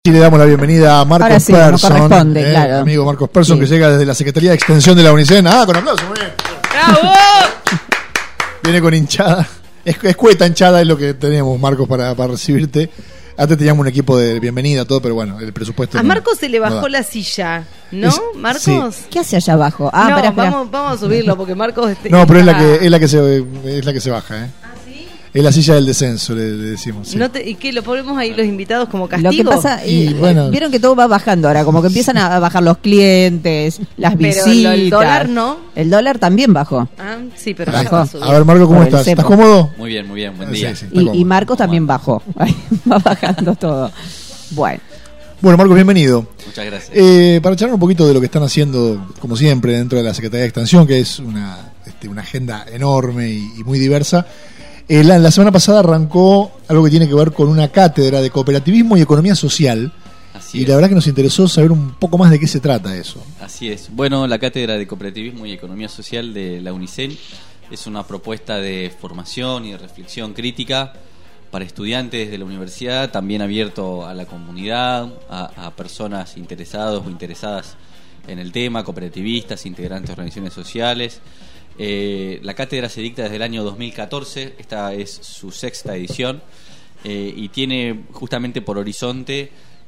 Y le damos la bienvenida a Marcos Persson, claro. Amigo Marcos Persson, sí, que llega desde la Secretaría de Extensión de la UNICEN. Con aplausos, muy bien. ¡Bravo! Viene con hinchada. Es cueta hinchada, es lo que tenemos, Marcos, para recibirte. Antes teníamos un equipo de bienvenida, todo, pero bueno, el presupuesto. A Marcos se le bajó la silla, ¿no? Marcos. Sí. ¿Qué hace allá abajo? No, espera. Vamos a subirlo porque Marcos. No, pero es la que se baja, ¿eh? Es la silla del descenso, le decimos. Sí. ¿Y qué? ¿Lo ponemos ahí los invitados como castigo? Lo que pasa, bueno, vieron que todo va bajando ahora, como que empiezan a bajar los clientes, las visitas. Pero el dólar no. El dólar también bajó. Sí, pero bajó. A ver, Marco, ¿cómo estás? ¿Estás cómodo? Muy bien, buen día. Sí, y Marcos también bajó. Va bajando todo. Bueno, Marcos, bienvenido. Muchas gracias. Para charlar un poquito de lo que están haciendo, como siempre, dentro de la Secretaría de Extensión, que es una agenda enorme y muy diversa. La semana pasada arrancó algo que tiene que ver con una cátedra de cooperativismo y economía social. Así es. La verdad que nos interesó saber un poco más de qué se trata eso. Así es. Bueno, la cátedra de cooperativismo y economía social de la UNICEN es una propuesta de formación y de reflexión crítica para estudiantes de la universidad, también abierto a la comunidad, a personas interesados o interesadas en el tema, cooperativistas, integrantes de organizaciones sociales. La cátedra se dicta desde el año 2014, esta es su 6ª edición, y tiene justamente por horizonte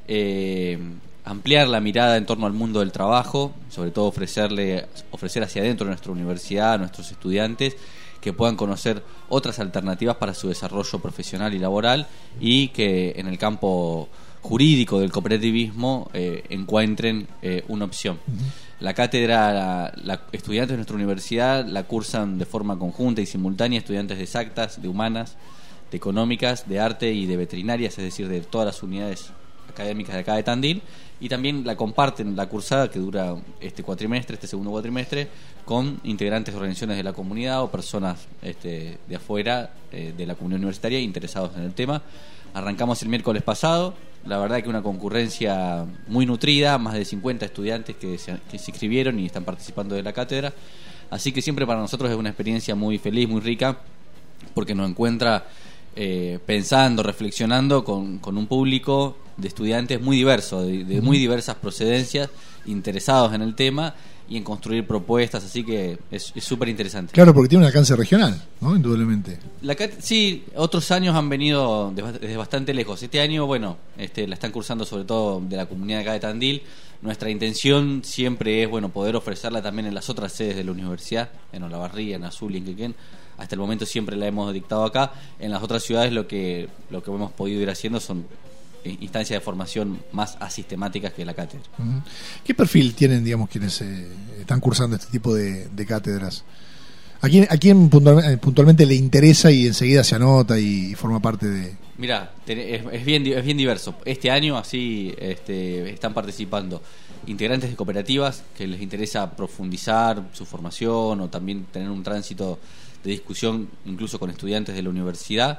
ampliar la mirada en torno al mundo del trabajo, sobre todo ofrecer hacia adentro de nuestra universidad a nuestros estudiantes que puedan conocer otras alternativas para su desarrollo profesional y laboral, y que en el campo jurídico del cooperativismo encuentren una opción. La cátedra, estudiantes de nuestra universidad la cursan de forma conjunta y simultánea estudiantes de exactas, de humanas, de económicas, de arte y de veterinarias, es decir, de todas las unidades académicas de acá de Tandil, y también la comparten la cursada que dura este segundo cuatrimestre, con integrantes de organizaciones de la comunidad o personas de afuera de la comunidad universitaria interesados en el tema. Arrancamos el miércoles pasado, la verdad que una concurrencia muy nutrida, más de 50 estudiantes que se inscribieron y están participando de la cátedra, así que siempre para nosotros es una experiencia muy feliz, muy rica, porque nos encuentra pensando, reflexionando con un público de estudiantes muy diverso, de muy diversas procedencias, interesados en el tema y en construir propuestas, así que es súper interesante. Claro, porque tiene un alcance regional, ¿no? Indudablemente. Sí, otros años han venido desde bastante lejos. Este año, bueno, la están cursando sobre todo de la comunidad de acá de Tandil. Nuestra intención siempre es, poder ofrecerla también en las otras sedes de la universidad, en Olavarría, en Azul y en Quequén. Hasta el momento siempre la hemos dictado acá. En las otras ciudades lo que hemos podido ir haciendo son instancias de formación más asistemáticas que la cátedra. ¿Qué perfil tienen, quienes están cursando este tipo de cátedras? ¿A quién puntualmente le interesa y enseguida se anota y forma parte de...? Mirá, es bien diverso. Este año así están participando integrantes de cooperativas que les interesa profundizar su formación o también tener un tránsito de discusión incluso con estudiantes de la universidad.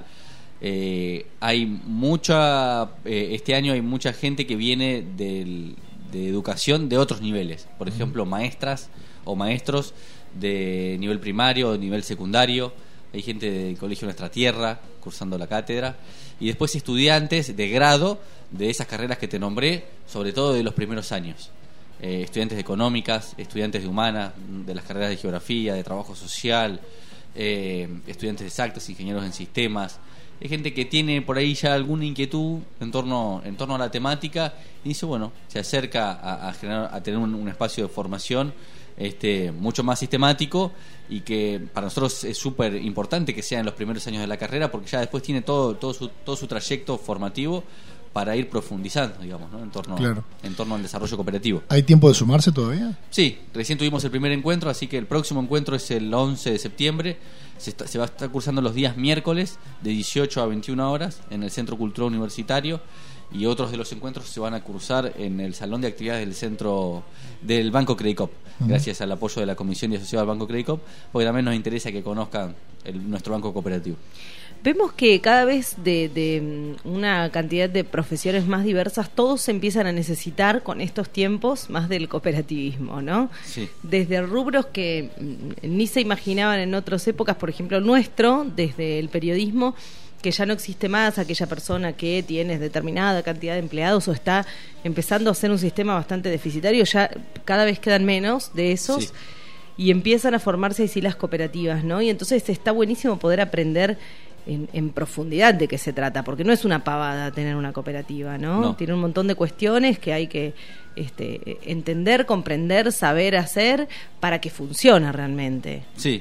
Este año hay mucha gente que viene de educación de otros niveles, por ejemplo maestras o maestros de nivel primario o nivel secundario. Hay gente del Colegio Nuestra Tierra cursando la cátedra, y después estudiantes de grado de esas carreras que te nombré, sobre todo de los primeros años, estudiantes de económicas, estudiantes de humanas, de las carreras de geografía, de trabajo social, estudiantes de exactas, ingenieros en sistemas. Hay gente que tiene por ahí ya alguna inquietud en torno a la temática y dice, se acerca a tener un espacio de formación mucho más sistemático, y que para nosotros es súper importante que sea en los primeros años de la carrera, porque ya después tiene todo su trayecto formativo para ir profundizando, ¿no? en torno al desarrollo cooperativo. ¿Hay tiempo de sumarse todavía? Sí, recién tuvimos el primer encuentro, así que el próximo encuentro es el 11 de septiembre. Se va a estar cursando los días miércoles de 18 a 21 horas en el Centro Cultural Universitario, y otros de los encuentros se van a cursar en el Salón de Actividades del Centro del Banco Credicop, gracias al apoyo de la Comisión y Asociación al Banco Credicop, porque también nos interesa que conozcan nuestro banco cooperativo. Vemos que cada vez de una cantidad de profesiones más diversas, todos se empiezan a necesitar con estos tiempos más del cooperativismo, ¿no? Sí. Desde rubros que ni se imaginaban en otras épocas, por ejemplo nuestro, desde el periodismo, que ya no existe más aquella persona que tiene determinada cantidad de empleados o está empezando a ser un sistema bastante deficitario, ya cada vez quedan menos de esos. Sí. Y empiezan a formarse así las cooperativas, ¿no? Y entonces está buenísimo poder aprender en profundidad de qué se trata, porque no es una pavada tener una cooperativa, ¿no? No. Tiene un montón de cuestiones que hay que entender, comprender, saber hacer para que funcione realmente. Sí.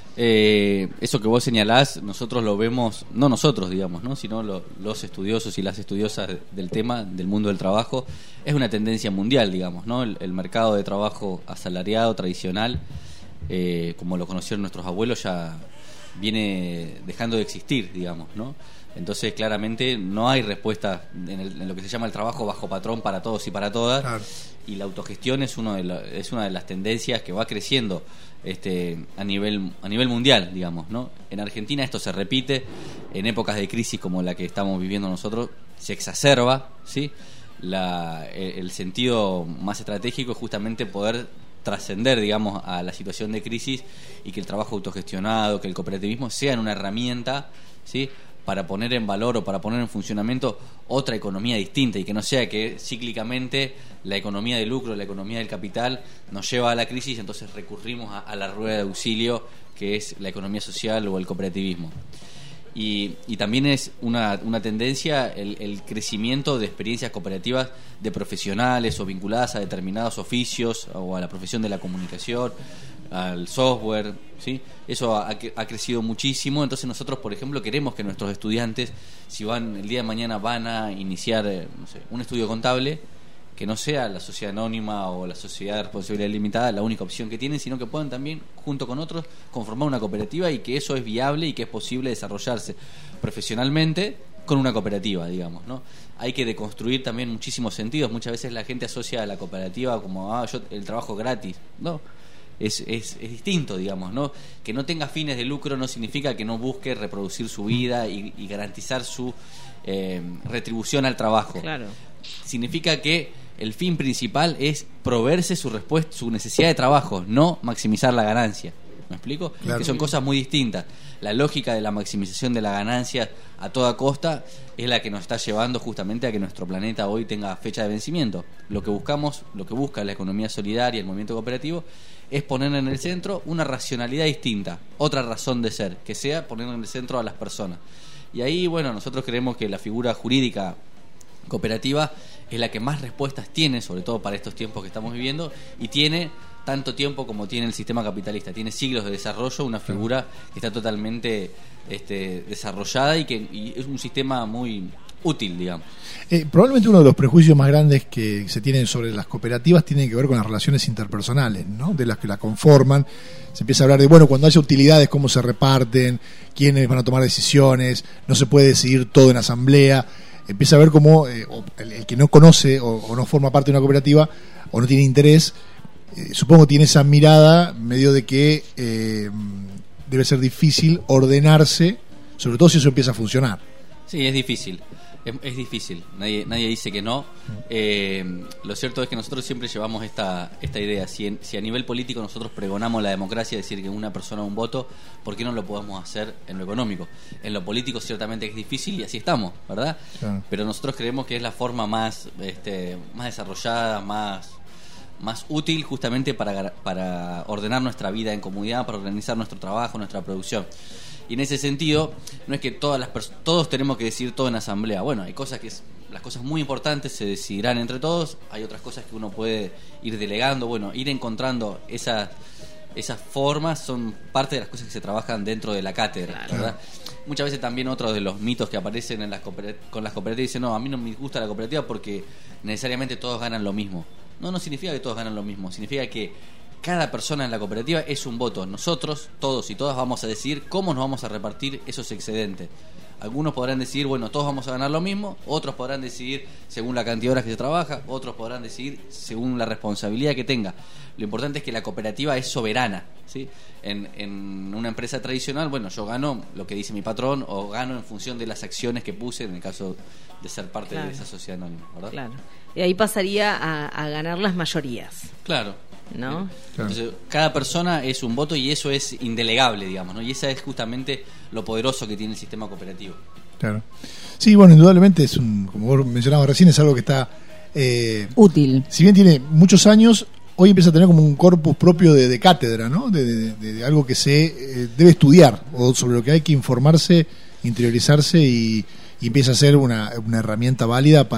Eso que vos señalás, nosotros lo vemos, no nosotros, digamos, ¿no? Sino los estudiosos y las estudiosas del tema, del mundo del trabajo, es una tendencia mundial, digamos, ¿no? El mercado de trabajo asalariado, tradicional, como lo conocieron nuestros abuelos, ya viene dejando de existir, digamos, ¿no? Entonces, claramente, no hay respuesta en lo que se llama el trabajo bajo patrón para todos y para todas. Claro. Y la autogestión es una de las tendencias que va creciendo a nivel mundial, digamos, ¿no? En Argentina esto se repite, en épocas de crisis como la que estamos viviendo nosotros, se exacerba, ¿sí? El sentido más estratégico es justamente poder trascender, digamos, a la situación de crisis y que el trabajo autogestionado, que el cooperativismo sean una herramienta, ¿sí?, para poner en valor o para poner en funcionamiento otra economía distinta y que no sea que cíclicamente la economía de lucro, la economía del capital nos lleva a la crisis, entonces recurrimos a la rueda de auxilio que es la economía social o el cooperativismo. Y también es una tendencia el crecimiento de experiencias cooperativas de profesionales o vinculadas a determinados oficios o a la profesión de la comunicación, al software, ¿sí? Eso ha crecido muchísimo. Entonces nosotros, por ejemplo, queremos que nuestros estudiantes, si el día de mañana van a iniciar un estudio contable, que no sea la sociedad anónima o la sociedad de responsabilidad limitada la única opción que tienen, sino que puedan también, junto con otros, conformar una cooperativa y que eso es viable y que es posible desarrollarse profesionalmente con una cooperativa, digamos, ¿no? Hay que deconstruir también muchísimos sentidos. Muchas veces la gente asocia a la cooperativa como el trabajo gratis. No, es distinto, digamos, ¿no? Que no tenga fines de lucro no significa que no busque reproducir su vida y garantizar su retribución al trabajo. Claro. Significa que el fin principal es proveerse su necesidad de trabajo, no maximizar la ganancia. ¿Me explico? Claro. Que son cosas muy distintas. La lógica de la maximización de la ganancia a toda costa es la que nos está llevando justamente a que nuestro planeta hoy tenga fecha de vencimiento. Lo que busca la economía solidaria, el movimiento cooperativo, es poner en el centro una racionalidad distinta, otra razón de ser, que sea poner en el centro a las personas. Y ahí, bueno, nosotros creemos que la figura jurídica cooperativa es la que más respuestas tiene, sobre todo para estos tiempos que estamos viviendo, y tiene tanto tiempo como tiene el sistema capitalista. Tiene siglos de desarrollo, una figura que está totalmente desarrollada y es un sistema muy útil, digamos. Probablemente uno de los prejuicios más grandes que se tienen sobre las cooperativas tiene que ver con las relaciones interpersonales, ¿no? De las que la conforman. Se empieza a hablar de, bueno, cuando haya utilidades, cómo se reparten, quiénes van a tomar decisiones, no se puede decidir todo en asamblea. Empieza a ver cómo el que no conoce o no forma parte de una cooperativa o no tiene interés, supongo tiene esa mirada medio de que debe ser difícil ordenarse, sobre todo si eso empieza a funcionar. Sí, es difícil. Es difícil, nadie dice que no. Lo cierto es que nosotros siempre llevamos esta idea. Si a nivel político nosotros pregonamos la democracia, es decir, que una persona un voto, ¿por qué no lo podemos hacer en lo económico? En lo político ciertamente es difícil y así estamos, ¿verdad? Claro. Pero nosotros creemos que es la forma más desarrollada, más útil justamente para ordenar nuestra vida en comunidad, para organizar nuestro trabajo, nuestra producción. Y en ese sentido, no es que todos tenemos que decidir todo en asamblea. Bueno, hay cosas las cosas muy importantes se decidirán entre todos, hay otras cosas que uno puede ir delegando, bueno, ir encontrando esas formas son parte de las cosas que se trabajan dentro de la cátedra, Claro. ¿verdad? Muchas veces también otro de los mitos que aparecen con las cooperativas dicen, no, a mí no me gusta la cooperativa porque necesariamente todos ganan lo mismo. No significa que todos ganan lo mismo, significa que cada persona en la cooperativa es un voto. Nosotros, todos y todas, vamos a decidir cómo nos vamos a repartir esos excedentes. Algunos podrán decidir, bueno, todos vamos a ganar lo mismo, otros podrán decidir según la cantidad de horas que se trabaja, otros podrán decidir según la responsabilidad que tenga. Lo importante es que la cooperativa es soberana, ¿sí? En una empresa tradicional, bueno, yo gano lo que dice mi patrón o gano en función de las acciones que puse en el caso de ser parte Claro. de esa sociedad anónima, ¿verdad? Claro. Y ahí pasaría a ganar las mayorías, Claro. ¿no? Claro. Entonces, cada persona es un voto y eso es indelegable, digamos, ¿no? Y esa es justamente lo poderoso que tiene el sistema cooperativo. Claro. Sí, bueno, indudablemente es como vos mencionabas recién, es algo que está útil. Si bien tiene muchos años, hoy empieza a tener como un corpus propio de cátedra, ¿no? De algo que se debe estudiar o sobre lo que hay que informarse, interiorizarse y empieza a ser una herramienta válida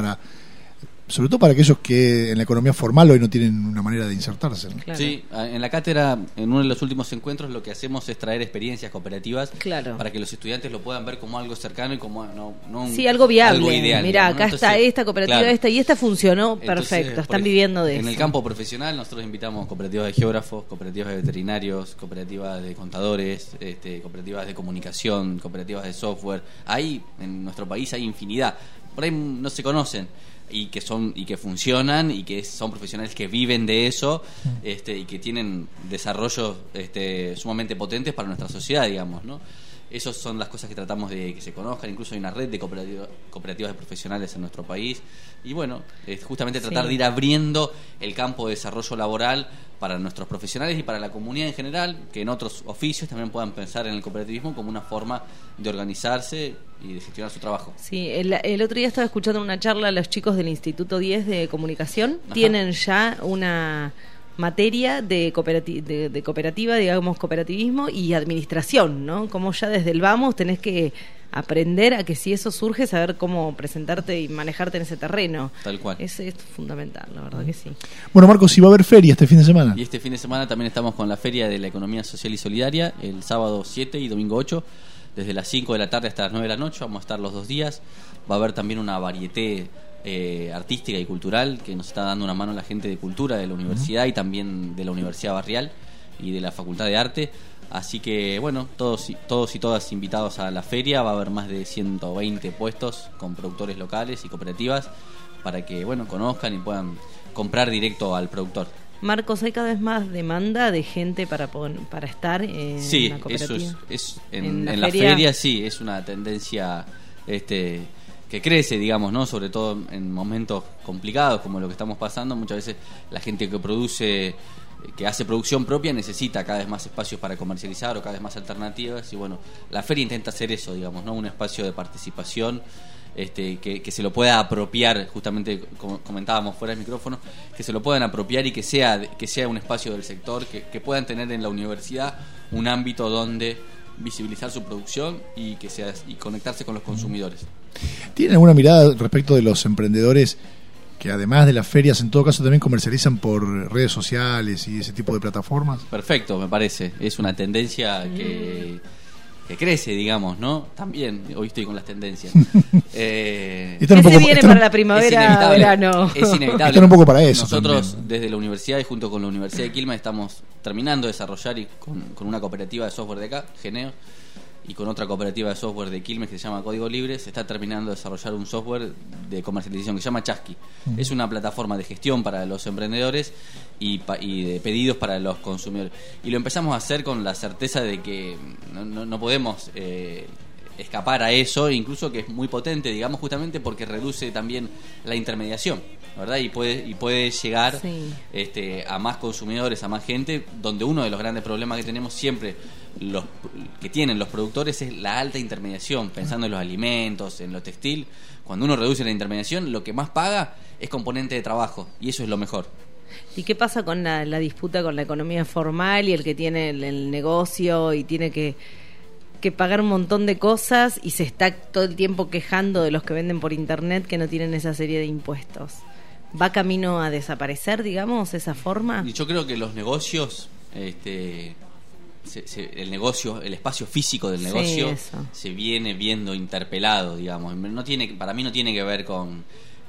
sobre todo para aquellos que en la economía formal hoy no tienen una manera de insertarse, ¿no? Claro. Sí, en la cátedra, en uno de los últimos encuentros, lo que hacemos es traer experiencias cooperativas para que los estudiantes lo puedan ver como algo cercano y como no algo viable. Algo ideal, Mirá, digamos, ¿no? acá está esta cooperativa, claro. y esta funcionó Entonces, perfecto, están viviendo de eso. En el campo profesional nosotros invitamos cooperativas de geógrafos, cooperativas de veterinarios, cooperativas de contadores, cooperativas de comunicación, cooperativas de software. Ahí en nuestro país hay infinidad. Por ahí no se conocen. Y que funcionan y que son profesionales que viven de eso y que tienen desarrollos sumamente potentes para nuestra sociedad, digamos, ¿no? Esas son las cosas que tratamos de que se conozcan. Incluso hay una red de cooperativas de profesionales en nuestro país. Y bueno, es justamente tratar de ir abriendo el campo de desarrollo laboral para nuestros profesionales y para la comunidad en general, que en otros oficios también puedan pensar en el cooperativismo como una forma de organizarse y de gestionar su trabajo. Sí, el otro día estaba escuchando una charla a los chicos del Instituto 10 de Comunicación. Ajá. Tienen ya una materia de cooperativa, digamos, cooperativismo y administración, ¿no? Como ya desde el vamos tenés que aprender a que si eso surge, saber cómo presentarte y manejarte en ese terreno. Tal cual. Es fundamental, la verdad que sí. Bueno, Marcos, si va a haber feria este fin de semana. Y este fin de semana también estamos con la Feria de la Economía Social y Solidaria, el sábado 7 y domingo 8, desde las 5 de la tarde hasta las 9 de la noche. Vamos a estar los 2 días. Va a haber también una varieté artística y cultural que nos está dando una mano la gente de cultura de la universidad y también de la Universidad Barrial y de la Facultad de Arte. Así que bueno, todos y todas invitados a la feria. Va a haber más de 120 puestos con productores locales y cooperativas para que bueno conozcan y puedan comprar directo al productor. Marcos, ¿hay cada vez más demanda de gente para estar en la cooperativa? Sí, en la feria sí, es una tendencia que crece, digamos, ¿no? Sobre todo en momentos complicados como lo que estamos pasando. Muchas veces la gente que hace producción propia necesita cada vez más espacios para comercializar o cada vez más alternativas y bueno, la feria intenta hacer eso, digamos, ¿no? Un espacio de participación que se lo pueda apropiar, justamente como comentábamos fuera del micrófono, que se lo puedan apropiar y que sea un espacio del sector, que puedan tener en la universidad un ámbito donde visibilizar su producción y conectarse con los consumidores. ¿Tienen alguna mirada respecto de los emprendedores que además de las ferias en todo caso también comercializan por redes sociales y ese tipo de plataformas? Perfecto, me parece. Es una tendencia que crece, digamos, ¿no? También, hoy estoy con las tendencias. ¿Qué se viene para la primavera, verano? Es inevitable. Están un poco para eso. Nosotros, también, desde la universidad y junto con la Universidad de Quilmes, estamos terminando de desarrollar y con una cooperativa de software de acá, Geneo, y con otra cooperativa de software de Quilmes que se llama Código Libre, se está terminando de desarrollar un software de comercialización que se llama Chasqui. Es una plataforma de gestión para los emprendedores y de pedidos para los consumidores. Y lo empezamos a hacer con la certeza de que no podemos escapar a eso, incluso que es muy potente, digamos, justamente porque reduce también la intermediación, ¿verdad? Y puede llegar a más consumidores, a más gente, donde uno de los grandes problemas que tenemos siempre que tienen los productores es la alta intermediación, pensando en los alimentos, en lo textil. Cuando uno reduce la intermediación, lo que más paga es componente de trabajo, y eso es lo mejor. ¿Y qué pasa con la disputa con la economía formal y el que tiene el negocio y tiene que pagar un montón de cosas y se está todo el tiempo quejando de los que venden por internet que no tienen esa serie de impuestos? ¿Va camino a desaparecer, digamos, esa forma? Y yo creo que los negocios, el espacio físico del negocio se viene viendo interpelado, digamos. Para mí no tiene que ver con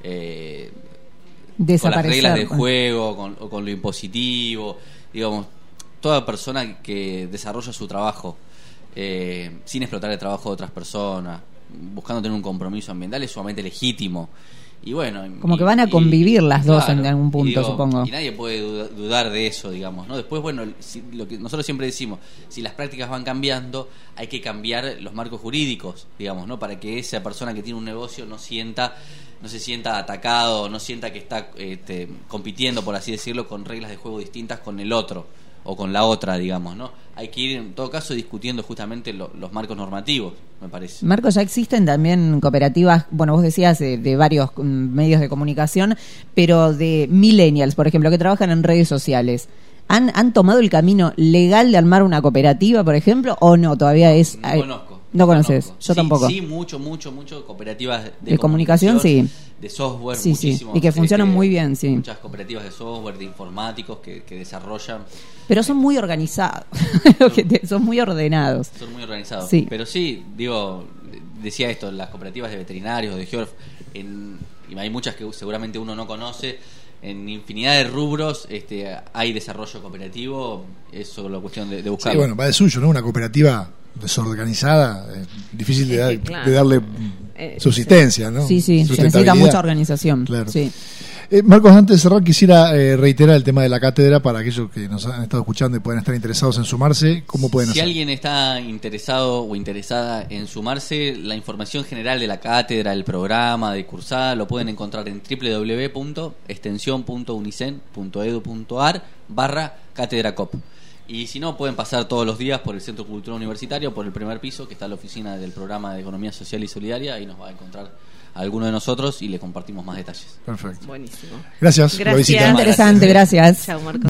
las reglas del juego o con lo impositivo, digamos. Toda persona que desarrolla su trabajo sin explotar el trabajo de otras personas, buscando tener un compromiso ambiental, es sumamente legítimo. Y bueno, como que van a convivir las dos en algún punto, supongo. Y nadie puede dudar de eso, digamos, ¿no? Después, bueno, lo que nosotros siempre decimos, si las prácticas van cambiando, hay que cambiar los marcos jurídicos, digamos, ¿no? Para que esa persona que tiene un negocio no se sienta atacado, no sienta que está compitiendo, por así decirlo, con reglas de juego distintas con el otro, o con la otra, digamos, ¿no? Hay que ir, en todo caso, discutiendo justamente los marcos normativos, me parece. Marcos, ya existen también cooperativas, bueno, vos decías de varios medios de comunicación, pero de millennials, por ejemplo, que trabajan en redes sociales. ¿Han tomado el camino legal de armar una cooperativa, por ejemplo, o no? Todavía es... No conozco. ¿No conoces? Conozco. Yo Sí, tampoco. Sí, mucho cooperativas De comunicación, sí. De software, Sí, sí. muchísimos. Y que funcionan muy bien, sí. Muchas cooperativas de software, de informáticos que desarrollan. Pero son muy organizados, son muy ordenados. Son muy organizados. Sí. Pero sí, digo, decía esto, las cooperativas de veterinarios, de geógrafos, y hay muchas que seguramente uno no conoce. En infinidad de rubros hay desarrollo cooperativo, es solo cuestión de Sí, buscarlo. bueno, va de suyo, ¿no? Una cooperativa desorganizada, difícil de, claro. de darle subsistencia, ¿no? Sí, sí, se necesita Sustentabilidad. mucha organización. Claro. Sí. Marcos, antes de cerrar, quisiera reiterar el tema de la cátedra para aquellos que nos han estado escuchando y pueden estar interesados en sumarse. ¿Cómo pueden Si hacer? alguien está interesado o interesada en sumarse, la información general de la cátedra, el programa de cursada, lo pueden encontrar en www.extension.unicen.edu.ar/cátedra COP. Y si no, pueden pasar todos los días por el Centro Cultural Universitario, por el primer piso, que está la oficina del programa de Economía Social y Solidaria, ahí nos va a encontrar a alguno de nosotros y le compartimos más detalles. Perfecto. Buenísimo. Gracias por la visita. Gracias. Interesante, gracias. Chao, Marcos.